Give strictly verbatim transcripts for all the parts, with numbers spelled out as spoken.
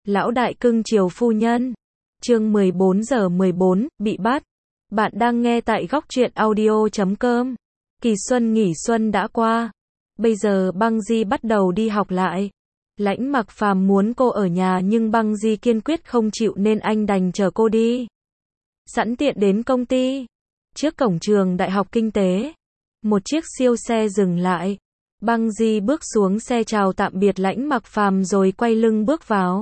Lão đại cưng chiều phu nhân. Chương mười bốn giờ mười bốn, bị bắt. Bạn đang nghe tại góc truyện audio chấm com. Kỳ xuân nghỉ xuân đã qua. Bây giờ Băng Di bắt đầu đi học lại. Lãnh Mặc Phàm muốn cô ở nhà nhưng Băng Di kiên quyết không chịu nên anh đành chở cô đi. Sẵn tiện đến công ty. Trước cổng trường Đại học Kinh tế, một chiếc siêu xe dừng lại. Băng Di bước xuống xe chào tạm biệt Lãnh Mặc Phàm rồi quay lưng bước vào.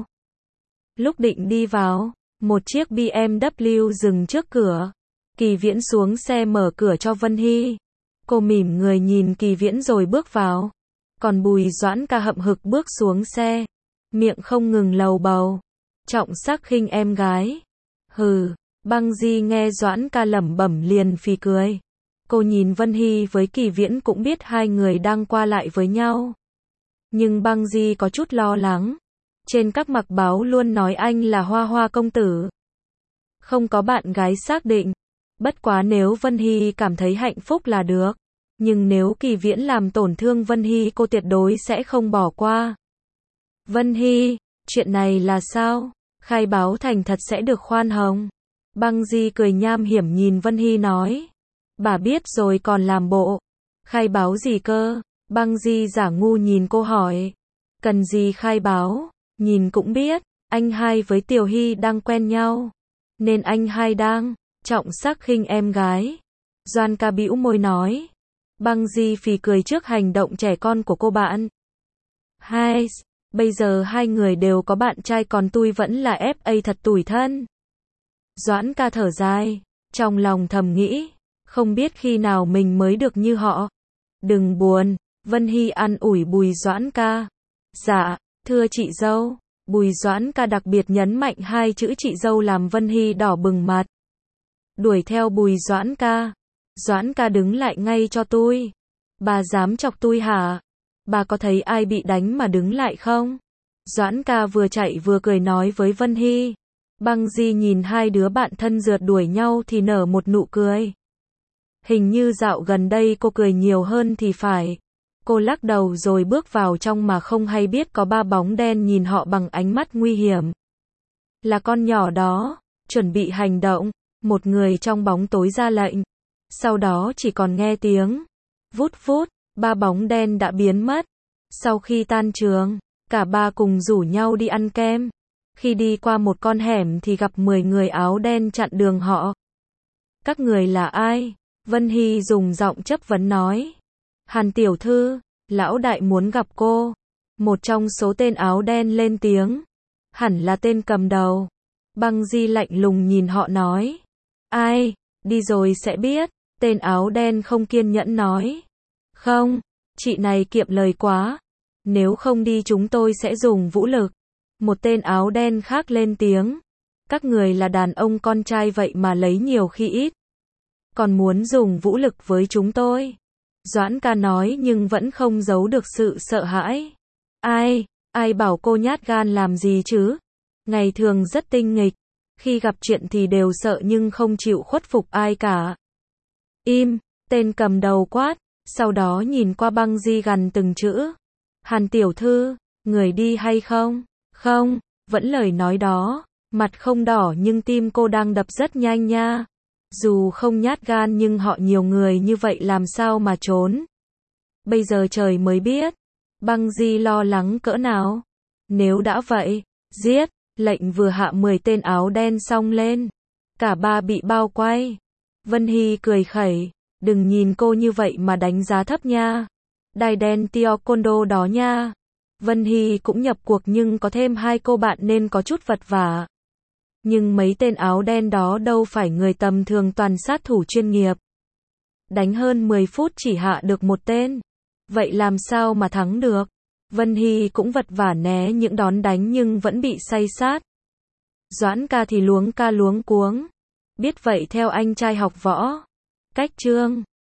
Lúc định đi vào, một chiếc bê em vê dừng trước cửa. Kỳ Viễn xuống xe mở cửa cho Vân Hy. Cô mỉm người nhìn Kỳ Viễn rồi bước vào. Còn Bùi Doãn Ca hậm hực bước xuống xe, miệng không ngừng lầu bầu. Trọng sắc khinh em gái. Hừ, Băng Di nghe Doãn Ca lẩm bẩm liền phì cười. Cô nhìn Vân Hy với Kỳ Viễn cũng biết hai người đang qua lại với nhau. Nhưng Băng Di có chút lo lắng. Trên các mặt báo luôn nói anh là Hoa Hoa công tử. Không có bạn gái xác định. Bất quá nếu Vân Hy cảm thấy hạnh phúc là được. Nhưng nếu Kỳ Viễn làm tổn thương Vân Hy cô tuyệt đối sẽ không bỏ qua. Vân Hy, chuyện này là sao? Khai báo thành thật sẽ được khoan hồng. Băng Di cười nham hiểm nhìn Vân Hy nói. Bà biết rồi còn làm bộ. Khai báo gì cơ? Băng Di giả ngu nhìn cô hỏi. Cần gì khai báo? Nhìn cũng biết, anh hai với Tiểu Hy đang quen nhau. Nên anh hai đang trọng sắc khinh em gái. Doãn Ca bĩu môi nói. Băng Di phì cười trước hành động trẻ con của cô bạn. Hai, bây giờ hai người đều có bạn trai còn tôi vẫn là ép a thật tủi thân. Doãn Ca thở dài, trong lòng thầm nghĩ, không biết khi nào mình mới được như họ. Đừng buồn, Vân Hy an ủi Bùi Doãn Ca. Dạ, thưa chị dâu. Bùi Doãn Ca đặc biệt nhấn mạnh hai chữ chị dâu làm Vân Hy đỏ bừng mặt. Đuổi theo Bùi Doãn Ca. Doãn Ca đứng lại ngay cho tôi. Bà dám chọc tôi hả? Bà có thấy ai bị đánh mà đứng lại không? Doãn Ca vừa chạy vừa cười nói với Vân Hy. Băng Di nhìn hai đứa bạn thân rượt đuổi nhau thì nở một nụ cười. Hình như dạo gần đây cô cười nhiều hơn thì phải. Cô lắc đầu rồi bước vào trong mà không hay biết có ba bóng đen nhìn họ bằng ánh mắt nguy hiểm. Là con nhỏ đó, chuẩn bị hành động. Một người trong bóng tối ra lệnh. Sau đó chỉ còn nghe tiếng vút vút, ba bóng đen đã biến mất. Sau khi tan trường, cả ba cùng rủ nhau đi ăn kem. Khi đi qua một con hẻm thì gặp mười người áo đen chặn đường họ. Các người là ai? Vân Hy dùng giọng chất vấn nói. Hàn tiểu thư, lão đại muốn gặp cô. Một trong số tên áo đen lên tiếng. Hẳn là tên cầm đầu. Băng Di lạnh lùng nhìn họ nói. Ai? Đi rồi sẽ biết. Tên áo đen không kiên nhẫn nói. Không, chị này kiệm lời quá. Nếu không đi chúng tôi sẽ dùng vũ lực. Một tên áo đen khác lên tiếng. Các người là đàn ông con trai vậy mà lấy nhiều khi ít. Còn muốn dùng vũ lực với chúng tôi. Doãn Ca nói nhưng vẫn không giấu được sự sợ hãi. Ai, ai bảo cô nhát gan làm gì chứ? Ngày thường rất tinh nghịch. Khi gặp chuyện thì đều sợ nhưng không chịu khuất phục ai cả. Im, tên cầm đầu quát, sau đó nhìn qua Băng Di gằn từng chữ. Hàn tiểu thư, người đi hay không? Không, vẫn lời nói đó, mặt không đỏ nhưng tim cô đang đập rất nhanh nha. Dù không nhát gan nhưng họ nhiều người như vậy làm sao mà trốn. Bây giờ trời mới biết. Băng Di lo lắng cỡ nào. Nếu đã vậy, giết. Lệnh vừa hạ mười tên áo đen xong lên. Cả ba bị bao quay. Vân Hy cười khẩy. Đừng nhìn cô như vậy mà đánh giá thấp nha. Đai đen Taekwondo đó nha. Vân Hy cũng nhập cuộc nhưng có thêm hai cô bạn nên có chút vật vả. Nhưng mấy tên áo đen đó đâu phải người tầm thường toàn sát thủ chuyên nghiệp. Đánh hơn mười phút chỉ hạ được một tên. Vậy làm sao mà thắng được? Vân Hy cũng vật vả né những đòn đánh nhưng vẫn bị say sát. Doãn Ca thì luống ca luống cuống. Biết vậy theo anh trai học võ. Cách chương